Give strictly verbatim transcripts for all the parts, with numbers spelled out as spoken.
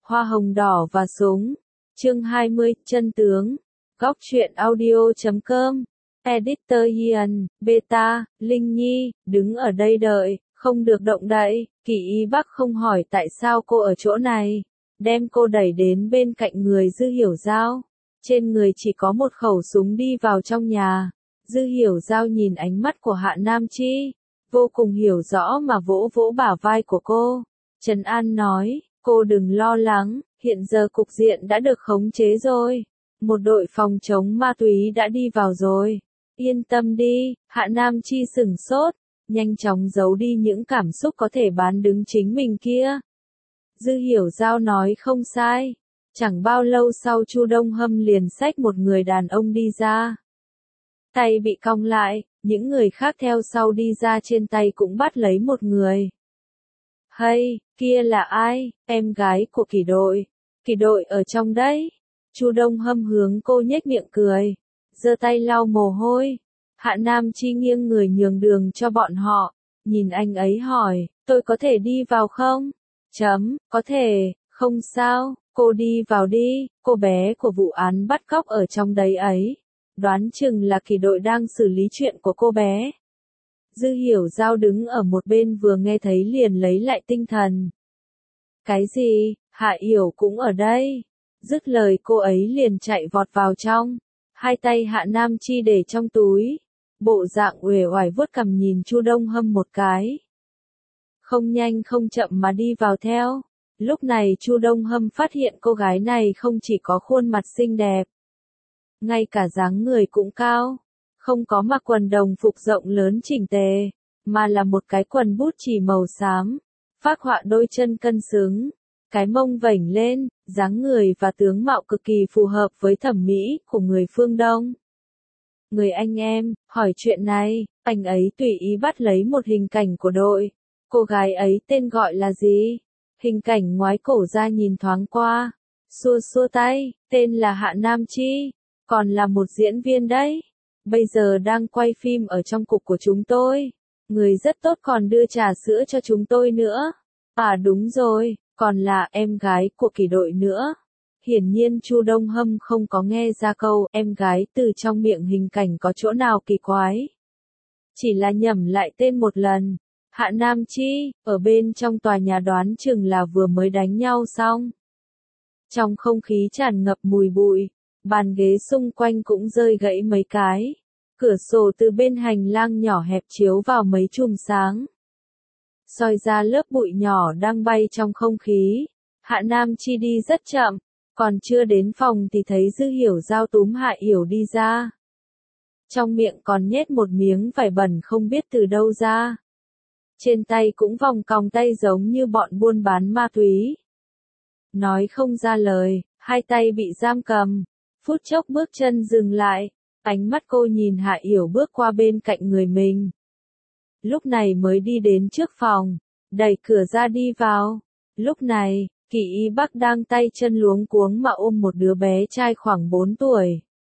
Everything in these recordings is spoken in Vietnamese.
Hoa hồng đỏ và súng. Chương hai mươi, chân tướng. Góc truyện audio chấm com. Editor Ian, Beta, Linh Nhi, đứng ở đây đợi, không được động đậy. Kỳ Y Bắc không hỏi tại sao cô ở chỗ này. Đem cô đẩy đến bên cạnh người Dư Hiểu Giao. Trên người chỉ có một khẩu súng đi vào trong nhà. Dư Hiểu Giao nhìn ánh mắt của Hạ Nam Chi. Vô cùng hiểu rõ mà vỗ vỗ bả vai của cô. Trấn An nói, cô đừng lo lắng, hiện giờ cục diện đã được khống chế rồi. Một đội phòng chống ma túy đã đi vào rồi. Yên tâm đi, Hạ Nam Chi sửng sốt, nhanh chóng giấu đi những cảm xúc có thể bán đứng chính mình kia. Dư Hiểu Giao nói không sai. Chẳng bao lâu sau Chu Đông Hâm liền xách một người đàn ông đi ra. Tay bị cong lại, những người khác theo sau đi ra trên tay cũng bắt lấy một người. Hay, kia là ai? Em gái của Kỳ đội. Kỳ đội ở trong đấy. Chu Đông Hâm hướng cô nhếch miệng cười, giơ tay lau mồ hôi. Hạ Nam Chi nghiêng người nhường đường cho bọn họ, nhìn anh ấy hỏi, tôi có thể đi vào không? Chấm, có thể, không sao, cô đi vào đi, cô bé của vụ án bắt cóc ở trong đấy ấy. Đoán chừng là Kỳ đội đang xử lý chuyện của cô bé. Dư Hiểu Giao đứng ở một bên vừa nghe thấy liền lấy lại tinh thần. Cái gì, Hạ Yểu cũng ở đây? Dứt lời cô ấy liền chạy vọt vào trong. Hai tay Hạ Nam Chi để trong túi. Bộ dạng uể oải vuốt cằm nhìn Chu Đông Hâm một cái. Không nhanh không chậm mà đi vào theo. Lúc này Chu Đông Hâm phát hiện cô gái này không chỉ có khuôn mặt xinh đẹp. Ngay cả dáng người cũng cao. Không có mặc quần đồng phục rộng lớn chỉnh tề. Mà là một cái quần bút chì màu xám. Phác họa đôi chân cân xứng. Cái mông vểnh lên, dáng người và tướng mạo cực kỳ phù hợp với thẩm mỹ của người phương Đông. Người anh em, hỏi chuyện này, anh ấy tùy ý bắt lấy một hình cảnh của đội. Cô gái ấy tên gọi là gì? Hình cảnh ngoái cổ ra nhìn thoáng qua. Xua xua tay, tên là Hạ Nam Chi. Còn là một diễn viên đấy. Bây giờ đang quay phim ở trong cục của chúng tôi. Người rất tốt còn đưa trà sữa cho chúng tôi nữa. À đúng rồi. Còn là em gái của Kỳ đội nữa. Hiển nhiên Chu Đông Hâm không có nghe ra câu em gái từ trong miệng hình cảnh có chỗ nào kỳ quái. Chỉ là nhẩm lại tên một lần. Hạ Nam Chi, ở bên trong tòa nhà đoán chừng là vừa mới đánh nhau xong. Trong không khí tràn ngập mùi bụi, bàn ghế xung quanh cũng rơi gãy mấy cái. Cửa sổ từ bên hành lang nhỏ hẹp chiếu vào mấy chùm sáng. Soi ra lớp bụi nhỏ đang bay trong không khí. Hạ Nam Chi đi rất chậm, còn chưa đến phòng thì thấy Dư Hiểu Giao túm Hạ Yểu đi ra. Trong miệng còn nhét một miếng vải bẩn không biết từ đâu ra. Trên tay cũng vòng còng tay giống như bọn buôn bán ma túy. Nói không ra lời, hai tay bị giam cầm. Phút chốc bước chân dừng lại, ánh mắt cô nhìn Hạ Yểu bước qua bên cạnh người mình. Lúc này mới đi đến trước phòng, đẩy cửa ra đi vào. Lúc này, Kỳ Y Bắc đang tay chân luống cuống mà ôm một đứa bé trai khoảng bốn tuổi.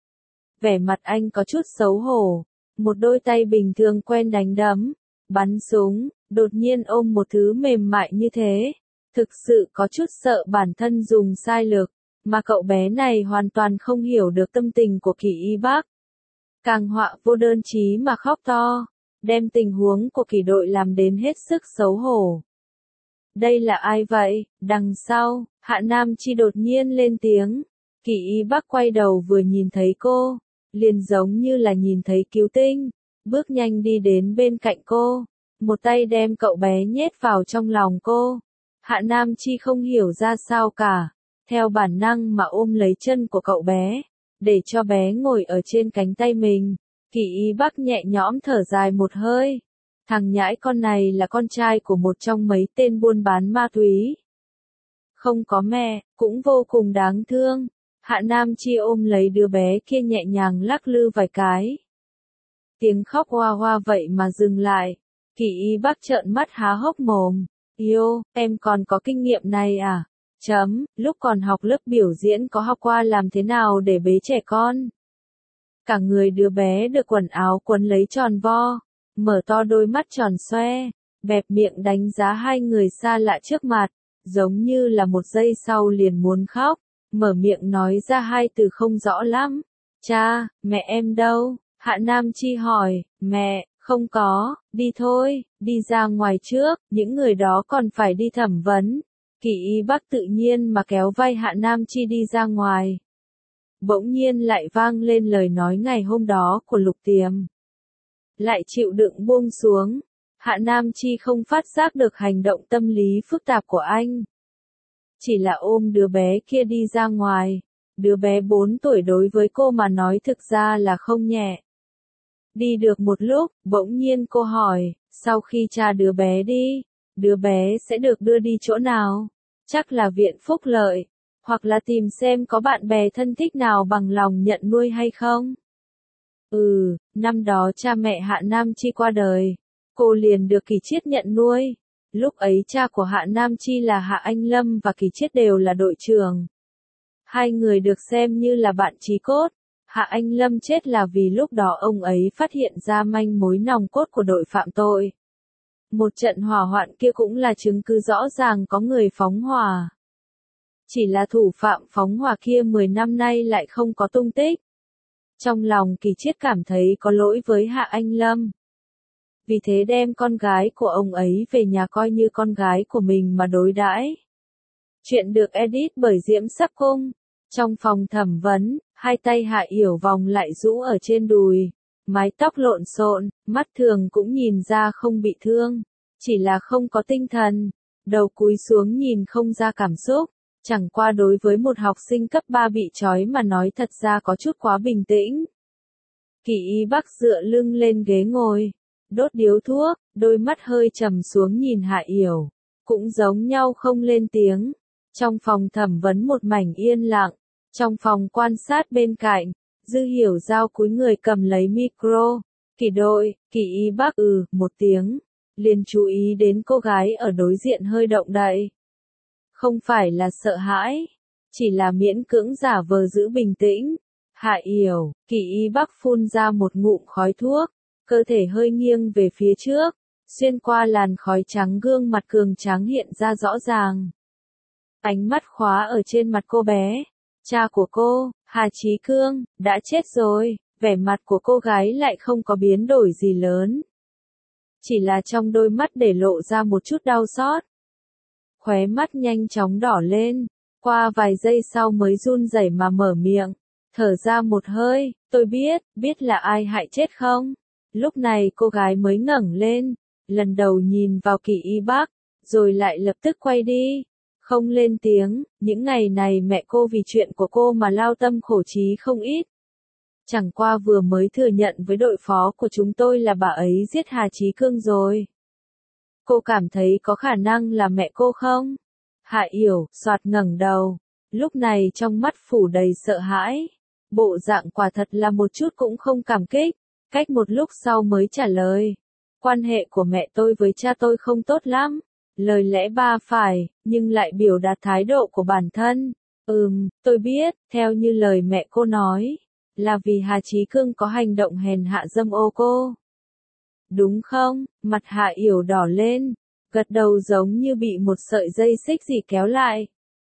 Vẻ mặt anh có chút xấu hổ, một đôi tay bình thường quen đánh đấm, bắn súng, đột nhiên ôm một thứ mềm mại như thế. Thực sự có chút sợ bản thân dùng sai lực, mà cậu bé này hoàn toàn không hiểu được tâm tình của Kỳ Y Bắc. Càng họa vô đơn chí mà khóc to. Đem tình huống của Kỳ đội làm đến hết sức xấu hổ. Đây là ai vậy? Đằng sau, Hạ Nam Chi đột nhiên lên tiếng. Kỳ Y Bắc quay đầu vừa nhìn thấy cô, liền giống như là nhìn thấy cứu tinh, bước nhanh đi đến bên cạnh cô, một tay đem cậu bé nhét vào trong lòng cô. Hạ Nam Chi không hiểu ra sao cả, theo bản năng mà ôm lấy chân của cậu bé, để cho bé ngồi ở trên cánh tay mình. Kỳ Y Bắc nhẹ nhõm thở dài một hơi. Thằng nhãi con này là con trai của một trong mấy tên buôn bán ma túy. Không có mẹ, cũng vô cùng đáng thương. Hạ Nam Chi ôm lấy đứa bé kia nhẹ nhàng lắc lư vài cái. Tiếng khóc hoa hoa vậy mà dừng lại. Kỳ Y Bắc trợn mắt há hốc mồm. Yêu, em còn có kinh nghiệm này à? Chấm, lúc còn học lớp biểu diễn có học qua làm thế nào để bế trẻ con. Cả người đứa bé được quần áo quấn lấy tròn vo, mở to đôi mắt tròn xoe, bẹp miệng đánh giá hai người xa lạ trước mặt. giống như là một giây sau liền muốn khóc, mở miệng nói ra hai từ không rõ lắm. Cha, mẹ em đâu? Hạ Nam Chi hỏi. Mẹ, không có, đi thôi, đi ra ngoài trước, những người đó còn phải đi thẩm vấn. Kỳ Y Bắc tự nhiên mà kéo vai Hạ Nam Chi đi ra ngoài. Bỗng nhiên lại vang lên lời nói ngày hôm đó của Lục Tiềm. Lại chịu đựng buông xuống. Hạ Nam Chi không phát giác được hành động tâm lý phức tạp của anh. Chỉ là ôm đứa bé kia đi ra ngoài. Đứa bé bốn tuổi đối với cô mà nói thực ra là không nhẹ. Đi được một lúc, bỗng nhiên cô hỏi, sau khi cha đứa bé đi, đứa bé sẽ được đưa đi chỗ nào? Chắc là viện phúc lợi, hoặc là tìm xem có bạn bè thân thích nào bằng lòng nhận nuôi hay không? Ừ, năm đó cha mẹ Hạ Nam Chi qua đời, cô liền được Kỳ Chiết nhận nuôi. Lúc ấy cha của Hạ Nam Chi là Hạ Anh Lâm và Kỳ Chiết đều là đội trưởng. Hai người được xem như là bạn chí cốt. Hạ Anh Lâm chết là vì lúc đó ông ấy phát hiện ra manh mối nòng cốt của đội phạm tội. Một trận hỏa hoạn kia cũng là chứng cứ rõ ràng có người phóng hỏa. Chỉ là thủ phạm phóng hỏa kia mười năm nay lại không có tung tích. Trong lòng Kỳ Chiết cảm thấy có lỗi với Hạ Anh Lâm. Vì thế đem con gái của ông ấy về nhà coi như con gái của mình mà đối đãi. Chuyện được edit bởi Diễm Sắc Cung. Trong phòng thẩm vấn, hai tay Hạ Yểu vòng lại rũ ở trên đùi. Mái tóc lộn xộn, mắt thường cũng nhìn ra không bị thương. Chỉ là không có tinh thần. Đầu cúi xuống nhìn không ra cảm xúc. Chẳng qua đối với một học sinh cấp ba bị trói mà nói thật ra có chút quá bình tĩnh. Kỳ Y Bắc dựa lưng lên ghế ngồi. Đốt điếu thuốc, đôi mắt hơi trầm xuống nhìn Hạ Yểu. Cũng giống nhau không lên tiếng. Trong phòng thẩm vấn một mảnh yên lặng. Trong phòng quan sát bên cạnh, Dư Hiểu Giao cúi người cầm lấy micro. Kỳ đội, Kỳ Y Bắc ừ, một tiếng. Liền chú ý đến cô gái ở đối diện hơi động đậy. Không phải là sợ hãi, chỉ là miễn cưỡng giả vờ giữ bình tĩnh. Hạ Yểu, Kỳ Y Bắc phun ra một ngụm khói thuốc, cơ thể hơi nghiêng về phía trước, xuyên qua làn khói trắng gương mặt cường tráng hiện ra rõ ràng. Ánh mắt khóa ở trên mặt cô bé. Cha của cô, Hà Chí Cương, đã chết rồi. Vẻ mặt của cô gái lại không có biến đổi gì lớn. Chỉ là trong đôi mắt để lộ ra một chút đau xót. Khóe mắt nhanh chóng đỏ lên. Qua vài giây sau mới run rẩy mà mở miệng. Thở ra một hơi, tôi biết, biết là ai hại chết không? Lúc này cô gái mới ngẩng lên. Lần đầu nhìn vào Kỳ Y Bắc, rồi lại lập tức quay đi. Không lên tiếng, những ngày này mẹ cô vì chuyện của cô mà lao tâm khổ trí không ít. Chẳng qua vừa mới thừa nhận với đội phó của chúng tôi là bà ấy giết Hà Chí Cương rồi. Cô cảm thấy có khả năng là mẹ cô không? Hạ Yểu, soạt ngẩng đầu. Lúc này trong mắt phủ đầy sợ hãi. Bộ dạng quả thật là một chút cũng không cảm kích. Cách một lúc sau mới trả lời. Quan hệ của mẹ tôi với cha tôi không tốt lắm. Lời lẽ ba phải, nhưng lại biểu đạt thái độ của bản thân. Ừm, tôi biết, theo như lời mẹ cô nói, là vì Hà Chí Cương có hành động hèn hạ dâm ô cô. Đúng không? Mặt Hạ Yểu đỏ lên, gật đầu giống như bị một sợi dây xích gì kéo lại.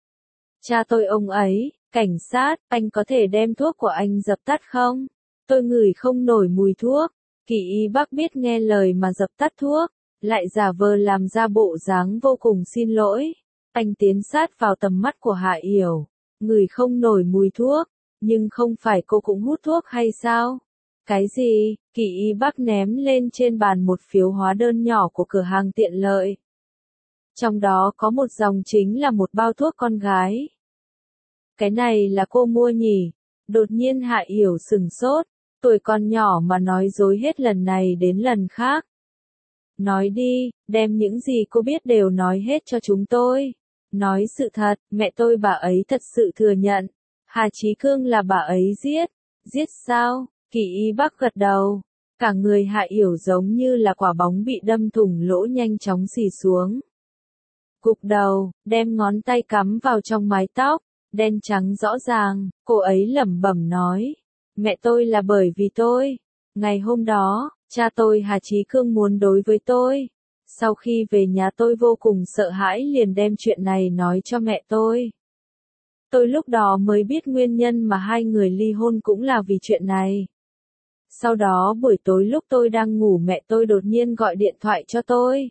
Cha tôi ông ấy, cảnh sát, anh có thể đem thuốc của anh dập tắt không? Tôi ngửi không nổi mùi thuốc. Kỳ Y Bắc biết nghe lời mà dập tắt thuốc. Lại giả vờ làm ra bộ dáng vô cùng xin lỗi. Anh tiến sát vào tầm mắt của Hạ Yểu. Người không nổi mùi thuốc. Nhưng không phải cô cũng hút thuốc hay sao? Cái gì? Kỳ Y Bắc ném lên trên bàn một phiếu hóa đơn nhỏ của cửa hàng tiện lợi. Trong đó có một dòng chính là một bao thuốc con gái. Cái này là cô mua nhỉ? Đột nhiên Hạ Yểu sừng sốt. Tuổi còn nhỏ mà nói dối hết lần này đến lần khác. Nói đi, đem những gì cô biết đều nói hết cho chúng tôi. Nói sự thật, mẹ tôi bà ấy thật sự thừa nhận. Hà Chí Cương là bà ấy giết. Giết sao? Kỳ Y Bắc gật đầu. Cả người Hạ Yểu giống như là quả bóng bị đâm thủng lỗ nhanh chóng xì xuống. Gục đầu, đem ngón tay cắm vào trong mái tóc, đen trắng rõ ràng, cô ấy lẩm bẩm nói. Mẹ tôi là bởi vì tôi. Ngày hôm đó, cha tôi Hà Chí Cương muốn đối với tôi. Sau khi về nhà tôi vô cùng sợ hãi liền đem chuyện này nói cho mẹ tôi. Tôi lúc đó mới biết nguyên nhân mà hai người ly hôn cũng là vì chuyện này. Sau đó buổi tối lúc tôi đang ngủ mẹ tôi đột nhiên gọi điện thoại cho tôi.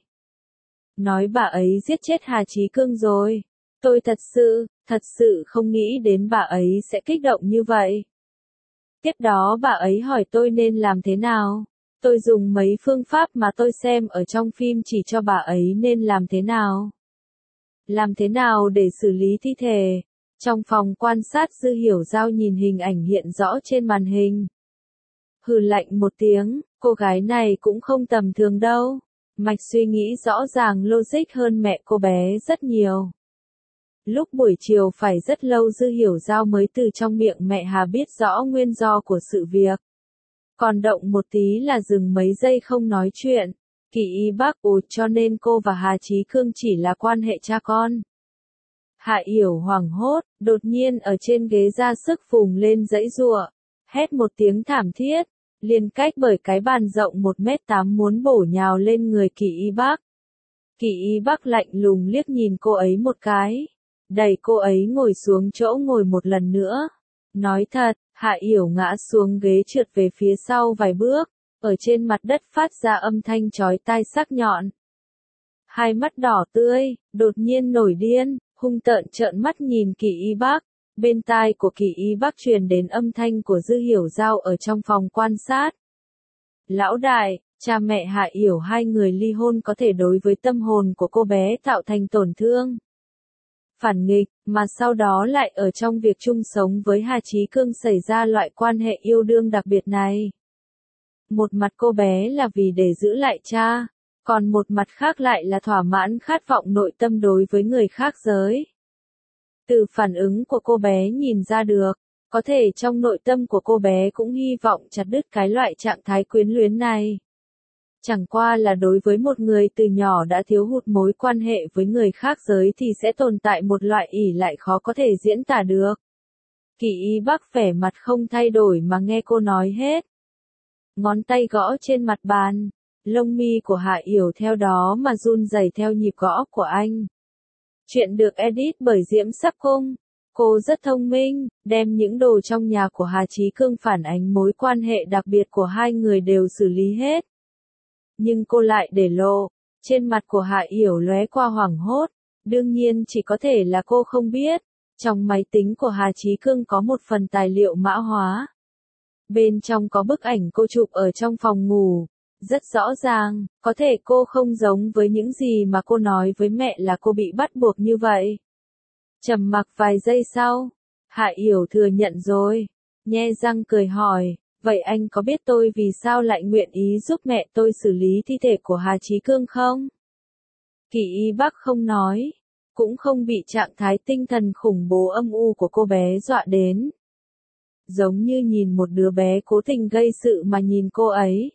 Nói bà ấy giết chết Hà Chí Cương rồi. Tôi thật sự, thật sự không nghĩ đến bà ấy sẽ kích động như vậy. Tiếp đó bà ấy hỏi tôi nên làm thế nào. Tôi dùng mấy phương pháp mà tôi xem ở trong phim chỉ cho bà ấy nên làm thế nào. Làm thế nào để xử lý thi thể. Trong phòng quan sát Dư Hiểu Giao nhìn hình ảnh hiện rõ trên màn hình. Hừ lạnh một tiếng, cô gái này cũng không tầm thường đâu. Mạch suy nghĩ rõ ràng logic hơn mẹ cô bé rất nhiều. Lúc buổi chiều phải rất lâu Dư Hiểu Giao mới từ trong miệng mẹ Hà biết rõ nguyên do của sự việc. Còn động một tí là dừng mấy giây không nói chuyện. Kỳ y bác ồ cho nên cô và Hà Chí Cương chỉ là quan hệ cha con. Hạ Yểu hoảng hốt, đột nhiên ở trên ghế ra sức phùng lên giãy giụa, hét một tiếng thảm thiết, liền cách bởi cái bàn rộng một mét tám muốn bổ nhào lên người Kỳ y bác. Kỳ y bác lạnh lùng liếc nhìn cô ấy một cái, đẩy cô ấy ngồi xuống chỗ ngồi một lần nữa. Nói thật, Hạ Yểu ngã xuống ghế trượt về phía sau vài bước, ở trên mặt đất phát ra âm thanh chói tai sắc nhọn. Hai mắt đỏ tươi, đột nhiên nổi điên, hung tợn trợn mắt nhìn Kỳ y bác. Bên tai của Kỳ y bác truyền đến âm thanh của Dư Hiểu Giao ở trong phòng quan sát. Lão đại, cha mẹ Hạ Yểu hai người ly hôn có thể đối với tâm hồn của cô bé tạo thành tổn thương. Phản nghịch, mà sau đó lại ở trong việc chung sống với Hà Chí Cương xảy ra loại quan hệ yêu đương đặc biệt này. Một mặt cô bé là vì để giữ lại cha, còn một mặt khác lại là thỏa mãn khát vọng nội tâm đối với người khác giới. Từ phản ứng của cô bé nhìn ra được, có thể trong nội tâm của cô bé cũng hy vọng chặt đứt cái loại trạng thái quyến luyến này. Chẳng qua là đối với một người từ nhỏ đã thiếu hụt mối quan hệ với người khác giới thì sẽ tồn tại một loại ỷ lại khó có thể diễn tả được. Kỳ y bác vẻ mặt không thay đổi mà nghe cô nói hết. Ngón tay gõ trên mặt bàn, lông mi của Hạ Yểu theo đó mà run rẩy theo nhịp gõ của anh. Chuyện được edit bởi Diễm Sắc Cung. Cô rất thông minh, đem những đồ trong nhà của Hà Chí Cương phản ánh mối quan hệ đặc biệt của hai người đều xử lý hết. Nhưng cô lại để lộ, trên mặt của Hạ Yểu lóe qua hoảng hốt, đương nhiên chỉ có thể là cô không biết, trong máy tính của Hà Chí Cương có một phần tài liệu mã hóa. Bên trong có bức ảnh cô chụp ở trong phòng ngủ, rất rõ ràng, có thể cô không giống với những gì mà cô nói với mẹ là cô bị bắt buộc như vậy. Trầm mặc vài giây sau, Hạ Yểu thừa nhận rồi, nhe răng cười hỏi. Vậy anh có biết tôi vì sao lại nguyện ý giúp mẹ tôi xử lý thi thể của Hà Chí Cương không? Kỳ y bác không nói, cũng không bị trạng thái tinh thần khủng bố âm u của cô bé dọa đến. Giống như nhìn một đứa bé cố tình gây sự mà nhìn cô ấy.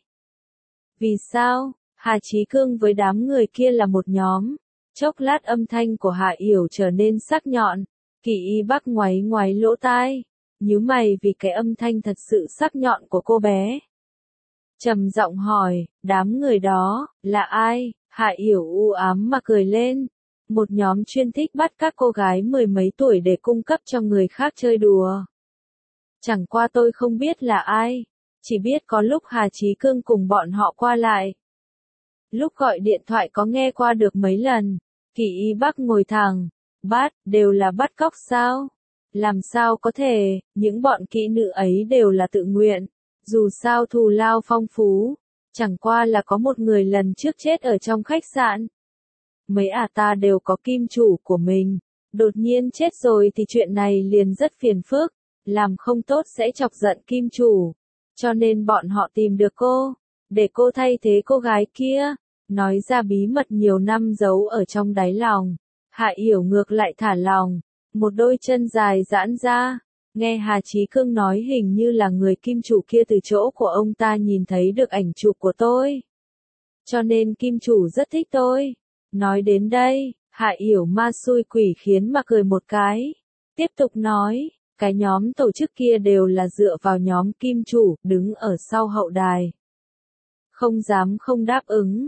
Vì sao? Hà Chí Cương với đám người kia là một nhóm. Chốc lát âm thanh của Hạ Yểu trở nên sắc nhọn. Kỳ y bác ngoáy ngoáy lỗ tai. Nhíu mày vì cái âm thanh thật sự sắc nhọn của cô bé. Trầm giọng hỏi, đám người đó, là ai? Hạ Yểu u ám mà cười lên. Một nhóm chuyên thích bắt các cô gái mười mấy tuổi để cung cấp cho người khác chơi đùa. Chẳng qua tôi không biết là ai. Chỉ biết có lúc Hà Chí Cương cùng bọn họ qua lại. Lúc gọi điện thoại có nghe qua được mấy lần. Kỳ y bác ngồi thẳng. Bắt, đều là bắt cóc sao? Làm sao có thể, những bọn kỹ nữ ấy đều là tự nguyện, dù sao thù lao phong phú, chẳng qua là có một người lần trước chết ở trong khách sạn. Mấy ả ta đều có kim chủ của mình, đột nhiên chết rồi thì chuyện này liền rất phiền phức, làm không tốt sẽ chọc giận kim chủ, cho nên bọn họ tìm được cô, để cô thay thế cô gái kia, nói ra bí mật nhiều năm giấu ở trong đáy lòng. Hạ Yểu ngược lại thả lòng. Một đôi chân dài giãn ra, nghe Hà Chí Cương nói hình như là người kim chủ kia từ chỗ của ông ta nhìn thấy được ảnh chụp của tôi. Cho nên kim chủ rất thích tôi. Nói đến đây, Hạ Yểu ma xui quỷ khiến mà cười một cái. Tiếp tục nói, cái nhóm tổ chức kia đều là dựa vào nhóm kim chủ, đứng ở sau hậu đài. Không dám không đáp ứng.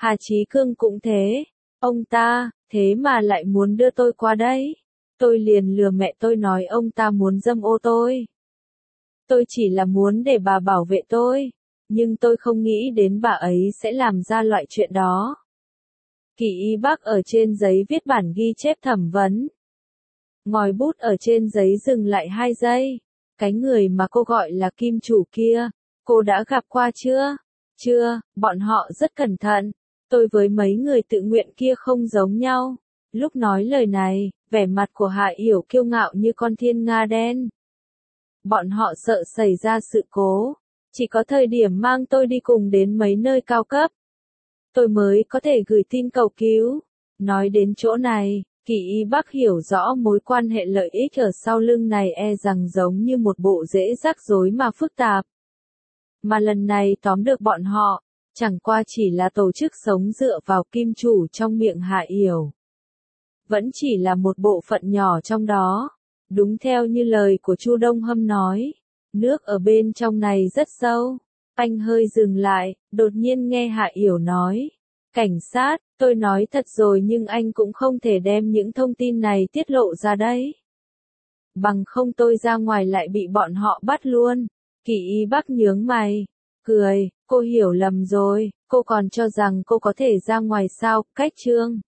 Hà Chí Cương cũng thế. Ông ta, thế mà lại muốn đưa tôi qua đây. Tôi liền lừa mẹ tôi nói ông ta muốn dâm ô tôi. Tôi chỉ là muốn để bà bảo vệ tôi. Nhưng tôi không nghĩ đến bà ấy sẽ làm ra loại chuyện đó. Kỳ Y Bắc ở trên giấy viết bản ghi chép thẩm vấn. Ngòi bút ở trên giấy dừng lại hai giây. Cái người mà cô gọi là kim chủ kia, cô đã gặp qua chưa? Chưa, bọn họ rất cẩn thận. Tôi với mấy người tự nguyện kia không giống nhau. Lúc nói lời này, vẻ mặt của Hạ Yểu kiêu ngạo như con thiên nga đen. Bọn họ sợ xảy ra sự cố. Chỉ có thời điểm mang tôi đi cùng đến mấy nơi cao cấp, tôi mới có thể gửi tin cầu cứu. Nói đến chỗ này, Kỳ Y Bắc hiểu rõ mối quan hệ lợi ích ở sau lưng này e rằng giống như một bộ rễ rắc rối mà phức tạp. Mà lần này tóm được bọn họ, chẳng qua chỉ là tổ chức sống dựa vào kim chủ trong miệng Hạ Yểu. Vẫn chỉ là một bộ phận nhỏ trong đó. Đúng theo như lời của Chu Đông Hâm nói, nước ở bên trong này rất sâu. Anh hơi dừng lại, đột nhiên nghe Hạ Yểu nói. Cảnh sát, tôi nói thật rồi nhưng anh cũng không thể đem những thông tin này tiết lộ ra đấy. Bằng không tôi ra ngoài lại bị bọn họ bắt luôn. Kỳ Y Bắc nhướng mày, cười, cô hiểu lầm rồi, cô còn cho rằng cô có thể ra ngoài sao, cách trương.